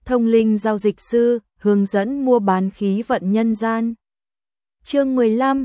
thông linh giao dịch sư, hướng dẫn mua bán khí vận nhân gian. Chương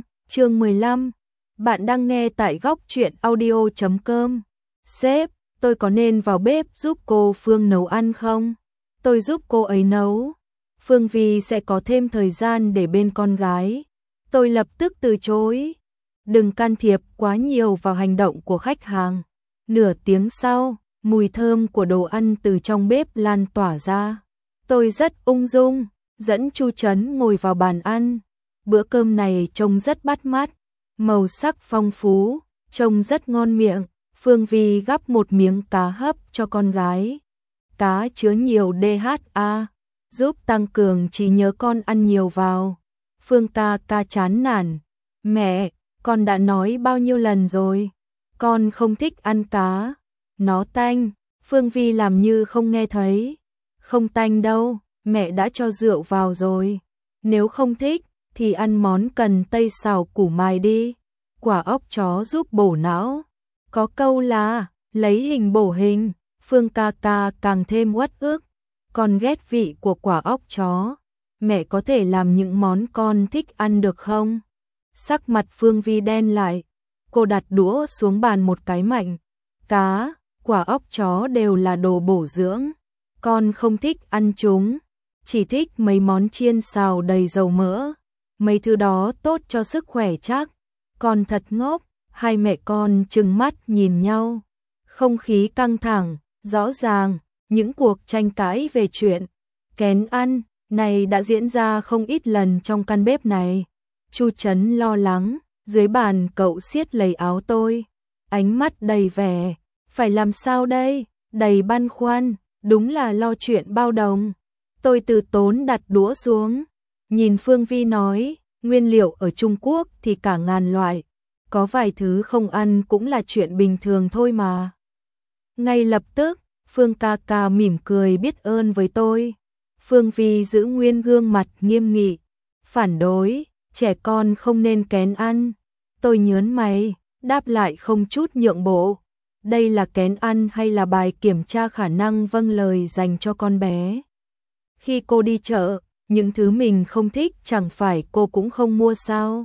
15, bạn đang nghe tại góc truyện audio.com. Sếp, tôi có nên vào bếp giúp cô Phương nấu ăn không? Tôi giúp cô ấy nấu. Phương Vi sẽ có thêm thời gian để bên con gái. Tôi lập tức từ chối. Đừng can thiệp quá nhiều vào hành động của khách hàng. Nửa tiếng sau, mùi thơm của đồ ăn từ trong bếp lan tỏa ra. Tôi rất ung dung, dẫn Chu Trấn ngồi vào bàn ăn. Bữa cơm này trông rất bắt mắt, màu sắc phong phú, trông rất ngon miệng. Phương Vi gắp một miếng cá hấp cho con gái. Cá chứa nhiều DHA, giúp tăng cường trí nhớ, con ăn nhiều vào. Phương ca chán nản. Mẹ, con đã nói bao nhiêu lần rồi, con không thích ăn cá. Nó tanh. Phương Vi làm như không nghe thấy. Không tanh đâu, mẹ đã cho rượu vào rồi. Nếu không thích, thì ăn món cần tây xào củ mài đi. Quả óc chó giúp bổ não. Có câu là, lấy hình bổ hình. Phương ca càng thêm uất ức. Con ghét vị của quả óc chó. Mẹ có thể làm những món con thích ăn được không? Sắc mặt Phương Vi đen lại. Cô đặt đũa xuống bàn một cái mạnh. Cá, quả óc chó đều là đồ bổ dưỡng. Con không thích ăn chúng. Chỉ thích mấy món chiên xào đầy dầu mỡ. Mấy thứ đó tốt cho sức khỏe chắc. Con thật ngốc. Hai mẹ con trừng mắt nhìn nhau. Không khí căng thẳng, rõ ràng. Những cuộc tranh cãi về chuyện kén ăn này đã diễn ra không ít lần trong căn bếp này. Chu Trấn lo lắng, dưới bàn cậu siết lấy áo tôi, ánh mắt đầy vẻ, phải làm sao đây, đầy băn khoăn, đúng là lo chuyện bao đồng. Tôi từ tốn đặt đũa xuống, nhìn Phương Vi nói, nguyên liệu ở Trung Quốc thì cả ngàn loại, có vài thứ không ăn cũng là chuyện bình thường thôi mà. Ngay lập tức, Phương ca mỉm cười biết ơn với tôi. Phương Vi giữ nguyên gương mặt nghiêm nghị, phản đối, trẻ con không nên kén ăn. Tôi nhớn mày, đáp lại không chút nhượng bộ. Đây là kén ăn hay là bài kiểm tra khả năng vâng lời dành cho con bé? Khi cô đi chợ, những thứ mình không thích chẳng phải cô cũng không mua sao?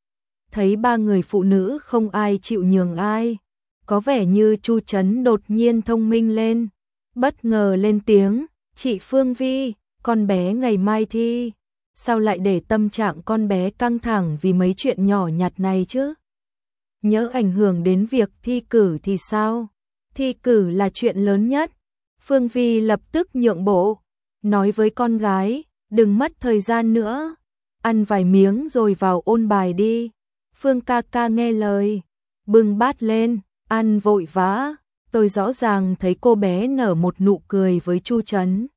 Thấy ba người phụ nữ không ai chịu nhường ai. Có vẻ như Chu Trấn đột nhiên thông minh lên. Bất ngờ lên tiếng, chị Phương Vi, con bé ngày mai thi. Sao lại để tâm trạng con bé căng thẳng vì mấy chuyện nhỏ nhặt này chứ? Nhớ ảnh hưởng đến việc thi cử thì sao? Thi cử là chuyện lớn nhất. Phương Vi lập tức nhượng bộ, nói với con gái, đừng mất thời gian nữa. Ăn vài miếng rồi vào ôn bài đi. Phương ca nghe lời, bưng bát lên, ăn vội vã. Tôi rõ ràng thấy cô bé nở một nụ cười với Chu Trấn.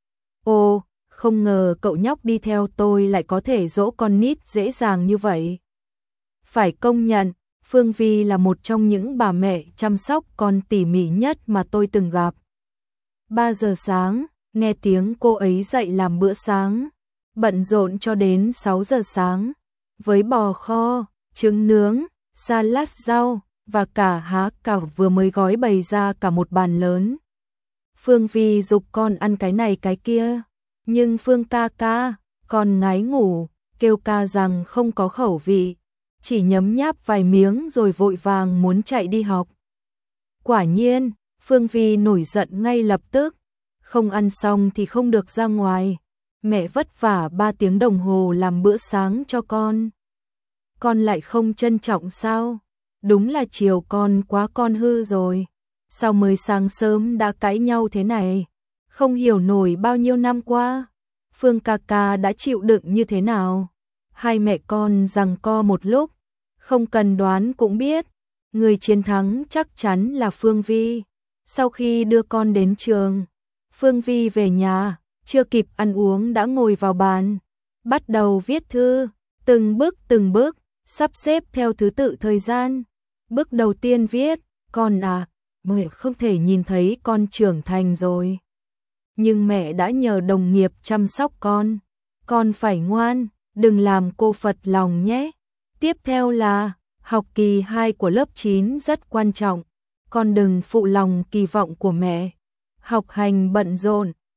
Ồ, không ngờ cậu nhóc đi theo tôi lại có thể dỗ con nít dễ dàng như vậy. Phải công nhận, Phương Vi là một trong những bà mẹ chăm sóc con tỉ mỉ nhất mà tôi từng gặp. 3 giờ sáng, nghe tiếng cô ấy dậy làm bữa sáng, bận rộn cho đến 6 giờ sáng, với bò kho, trứng nướng, salad rau và cả há cảo vừa mới gói bày ra cả một bàn lớn. Phương Vi giục con ăn cái này cái kia, nhưng Phương ca, con ngái ngủ, kêu ca rằng không có khẩu vị, chỉ nhấm nháp vài miếng rồi vội vàng muốn chạy đi học. Quả nhiên, Phương Vi nổi giận ngay lập tức, không ăn xong thì không được ra ngoài. Mẹ vất vả 3 tiếng đồng hồ làm bữa sáng cho con lại không trân trọng sao? Đúng là chiều con quá con hư rồi. Sao mới sáng sớm đã cãi nhau thế này? Không hiểu nổi bao nhiêu năm qua, Phương ca đã chịu đựng như thế nào. Hai mẹ con giằng co một lúc, không cần đoán cũng biết, người chiến thắng chắc chắn là Phương Vi. Sau khi đưa con đến trường, Phương Vi về nhà, chưa kịp ăn uống đã ngồi vào bàn, bắt đầu viết thư, từng bước, sắp xếp theo thứ tự thời gian. Bước đầu tiên viết, con à, mẹ không thể nhìn thấy con trưởng thành rồi. Nhưng mẹ đã nhờ đồng nghiệp chăm sóc con phải ngoan, đừng làm cô phật lòng nhé. Tiếp theo là, học kỳ 2 của lớp 9 rất quan trọng, con đừng phụ lòng kỳ vọng của mẹ. Học hành bận rộn,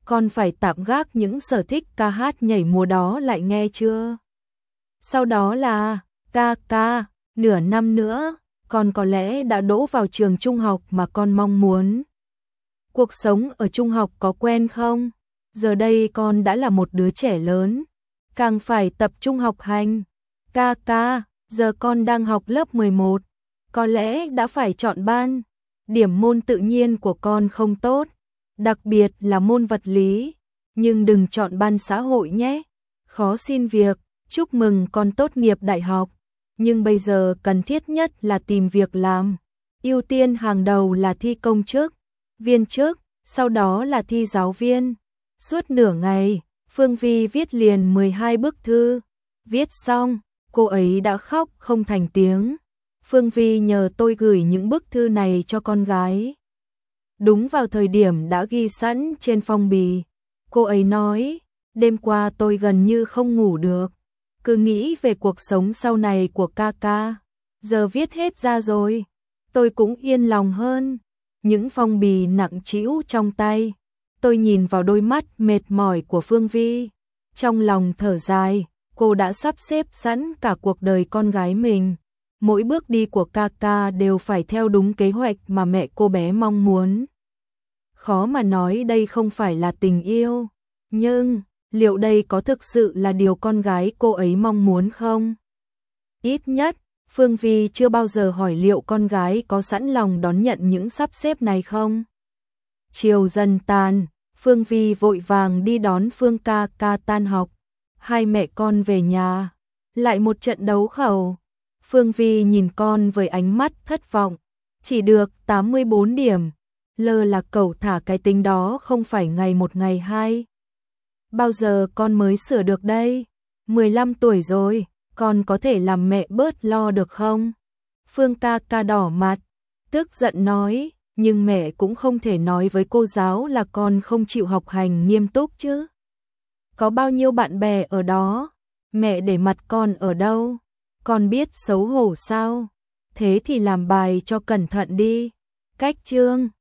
con phải tạm gác những sở thích ca hát nhảy múa đó lại nghe chưa? Sau đó là, ca, nửa năm nữa, con có lẽ đã đỗ vào trường trung học mà con mong muốn. Cuộc sống ở trung học có quen không? Giờ đây con đã là một đứa trẻ lớn, càng phải tập trung học hành. Ca, giờ con đang học lớp 11, có lẽ đã phải chọn ban. Điểm môn tự nhiên của con không tốt, đặc biệt là môn vật lý, nhưng đừng chọn ban xã hội nhé. Khó xin việc, chúc mừng con tốt nghiệp đại học, nhưng bây giờ cần thiết nhất là tìm việc làm. Ưu tiên hàng đầu là thi công chức, viên chức, sau đó là thi giáo viên. Suốt nửa ngày, Phương Vi viết liền 12 bức thư. Viết xong, cô ấy đã khóc không thành tiếng. Phương Vi nhờ tôi gửi những bức thư này cho con gái. Đúng vào thời điểm đã ghi sẵn trên phong bì. Cô ấy nói, đêm qua tôi gần như không ngủ được, cứ nghĩ về cuộc sống sau này của ca. Giờ viết hết ra rồi, tôi cũng yên lòng hơn. Những phong bì nặng trĩu trong tay, tôi nhìn vào đôi mắt mệt mỏi của Phương Vi, trong lòng thở dài. Cô đã sắp xếp sẵn cả cuộc đời con gái mình, mỗi bước đi của ca đều phải theo đúng kế hoạch mà mẹ cô bé mong muốn. Khó mà nói đây không phải là tình yêu, nhưng liệu đây có thực sự là điều con gái cô ấy mong muốn không? Ít nhất, Phương Vi chưa bao giờ hỏi liệu con gái có sẵn lòng đón nhận những sắp xếp này không. Chiều dần tàn, Phương Vi vội vàng đi đón Phương ca tan học. Hai mẹ con về nhà, lại một trận đấu khẩu. Phương Vi nhìn con với ánh mắt thất vọng, chỉ được 84 điểm. Lơ là cậu thả cái tính đó không phải ngày một ngày hai. Bao giờ con mới sửa được đây? 15 tuổi rồi, con có thể làm mẹ bớt lo được không? Phương ca đỏ mặt, tức giận nói, nhưng mẹ cũng không thể nói với cô giáo là con không chịu học hành nghiêm túc chứ. Có bao nhiêu bạn bè ở đó, mẹ để mặt con ở đâu? Con biết xấu hổ sao? Thế thì làm bài cho cẩn thận đi. Cách chương